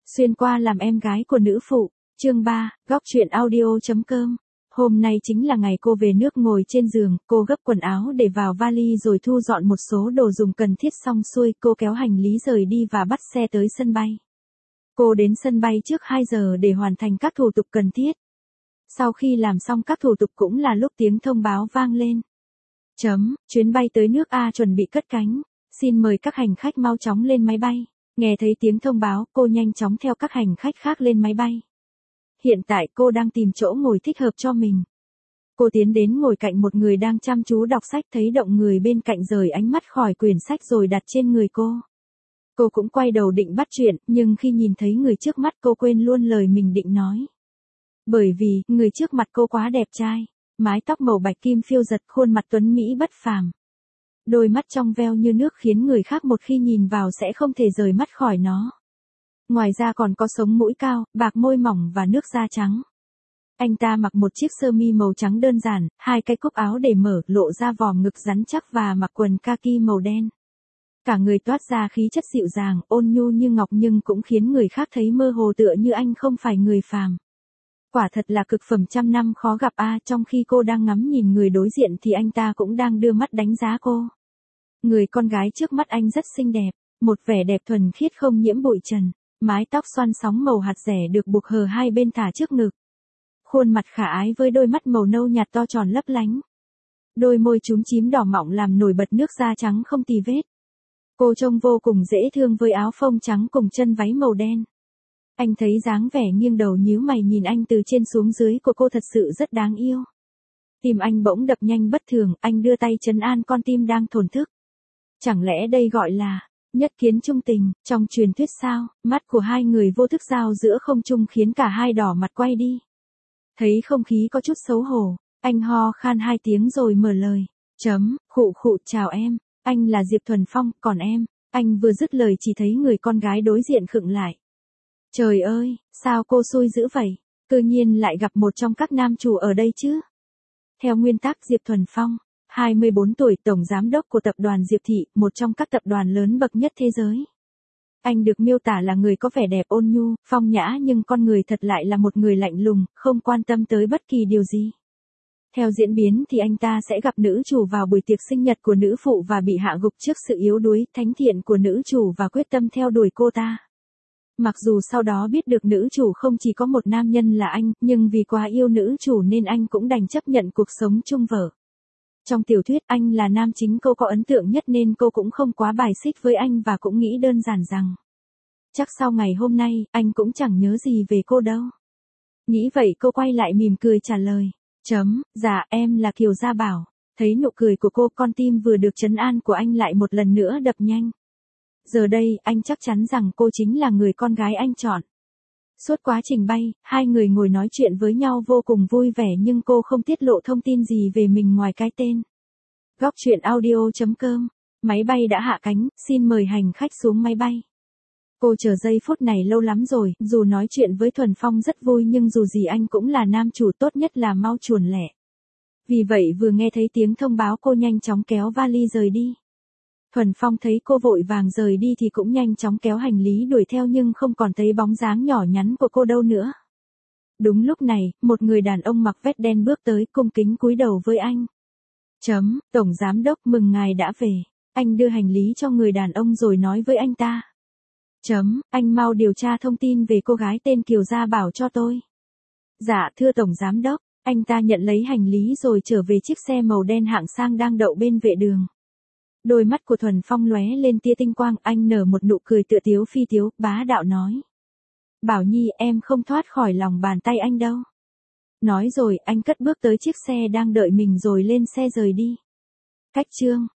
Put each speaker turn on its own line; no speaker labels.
Xuyên qua làm em gái của nữ phụ, chương 3, góc truyện audio.com. Hôm nay chính là ngày cô về nước ngồi trên giường, cô gấp quần áo để vào vali rồi thu dọn một số đồ dùng cần thiết xong xuôi, cô kéo hành lý rời đi và bắt xe tới sân bay. Cô đến sân bay trước 2 giờ để hoàn thành các thủ tục cần thiết. Sau khi làm xong các thủ tục cũng là lúc tiếng thông báo vang lên. Chuyến bay tới nước A chuẩn bị cất cánh. Xin mời các hành khách mau chóng lên máy bay. Nghe thấy tiếng thông báo, cô nhanh chóng theo các hành khách khác lên máy bay. Hiện tại cô đang tìm chỗ ngồi thích hợp cho mình. Cô tiến đến ngồi cạnh một người đang chăm chú đọc sách, thấy động người bên cạnh rời ánh mắt khỏi quyển sách rồi đặt trên người cô. Cô cũng quay đầu định bắt chuyện, nhưng khi nhìn thấy người trước mắt cô quên luôn lời mình định nói. Bởi vì, người trước mặt cô quá đẹp trai. Mái tóc màu bạch kim phiêu giật, khuôn mặt tuấn mỹ bất phàm. Đôi mắt trong veo như nước khiến người khác một khi nhìn vào sẽ không thể rời mắt khỏi nó. Ngoài ra còn có sống mũi cao, bạc môi mỏng và nước da trắng. Anh ta mặc một chiếc sơ mi màu trắng đơn giản, 2 cái cúc áo để mở, lộ ra vòm ngực rắn chắc và mặc quần kaki màu đen. Cả người toát ra khí chất dịu dàng, ôn nhu như ngọc nhưng cũng khiến người khác thấy mơ hồ tựa như anh không phải người phàm. Quả thật là cực phẩm trăm năm khó gặp a. Trong khi cô đang ngắm nhìn người đối diện thì anh ta cũng đang đưa mắt đánh giá cô. Người con gái trước mắt anh rất xinh đẹp, một vẻ đẹp thuần khiết không nhiễm bụi trần, mái tóc xoăn sóng màu hạt rẻ được buộc hờ hai bên thả trước ngực. Khuôn mặt khả ái với đôi mắt màu nâu nhạt to tròn lấp lánh. Đôi môi chúm chím đỏ mọng làm nổi bật nước da trắng không tì vết. Cô trông vô cùng dễ thương với áo phông trắng cùng chân váy màu đen. Anh thấy dáng vẻ nghiêng đầu nhíu mày nhìn anh từ trên xuống dưới của cô thật sự rất đáng yêu. Tim anh bỗng đập nhanh bất thường, anh đưa tay trấn an con tim đang thổn thức. Chẳng lẽ đây gọi là nhất kiến chung tình, trong truyền thuyết sao? Mắt của hai người vô thức giao giữa không trung khiến cả hai đỏ mặt quay đi. Thấy không khí có chút xấu hổ, anh ho khan 2 tiếng rồi mở lời. Khụ khụ, chào em, anh là Diệp Thuần Phong, còn em? Anh vừa dứt lời chỉ thấy người con gái đối diện khựng lại. Trời ơi, sao cô xui dữ vậy? Tự nhiên lại gặp một trong các nam chủ ở đây chứ? Theo nguyên tắc Diệp Thuần Phong, 24 tuổi, tổng giám đốc của tập đoàn Diệp Thị, một trong các tập đoàn lớn bậc nhất thế giới. Anh được miêu tả là người có vẻ đẹp ôn nhu, phong nhã nhưng con người thật lại là một người lạnh lùng, không quan tâm tới bất kỳ điều gì. Theo diễn biến thì anh ta sẽ gặp nữ chủ vào buổi tiệc sinh nhật của nữ phụ và bị hạ gục trước sự yếu đuối, thánh thiện của nữ chủ và quyết tâm theo đuổi cô ta. Mặc dù sau đó biết được nữ chủ không chỉ có một nam nhân là anh, nhưng vì quá yêu nữ chủ nên anh cũng đành chấp nhận cuộc sống chung vợ. Trong tiểu thuyết anh là nam chính cô có ấn tượng nhất nên cô cũng không quá bài xích với anh và cũng nghĩ đơn giản rằng chắc sau ngày hôm nay, anh cũng chẳng nhớ gì về cô đâu. Nghĩ vậy cô quay lại mỉm cười trả lời. Dạ em là Kiều Gia Bảo. Thấy nụ cười của cô, con tim vừa được trấn an của anh lại một lần nữa đập nhanh. Giờ đây, anh chắc chắn rằng cô chính là người con gái anh chọn. Suốt quá trình bay, hai người ngồi nói chuyện với nhau vô cùng vui vẻ nhưng cô không tiết lộ thông tin gì về mình ngoài cái tên. Góc truyện audio.com. Máy bay đã hạ cánh, xin mời hành khách xuống máy bay. Cô chờ giây phút này lâu lắm rồi, dù nói chuyện với Thuần Phong rất vui nhưng dù gì anh cũng là nam chủ, tốt nhất là mau chuồn lẹ. Vì vậy vừa nghe thấy tiếng thông báo cô nhanh chóng kéo vali rời đi. Thuần Phong thấy cô vội vàng rời đi thì cũng nhanh chóng kéo hành lý đuổi theo nhưng không còn thấy bóng dáng nhỏ nhắn của cô đâu nữa. Đúng lúc này, một người đàn ông mặc vest đen bước tới cung kính cúi đầu với anh. Tổng giám đốc, mừng ngài đã về. Anh đưa hành lý cho người đàn ông rồi nói với anh ta. Anh mau điều tra thông tin về cô gái tên Kiều Gia Bảo cho tôi. Dạ thưa tổng giám đốc. Anh ta nhận lấy hành lý rồi trở về chiếc xe màu đen hạng sang đang đậu bên vệ đường. Đôi mắt của Thuần Phong lóe lên tia tinh quang, anh nở một nụ cười tựa tiếu phi tiếu, bá đạo nói. Bảo Nhi, em không thoát khỏi lòng bàn tay anh đâu. Nói rồi, anh cất bước tới chiếc xe đang đợi mình rồi lên xe rời đi. Cách chương.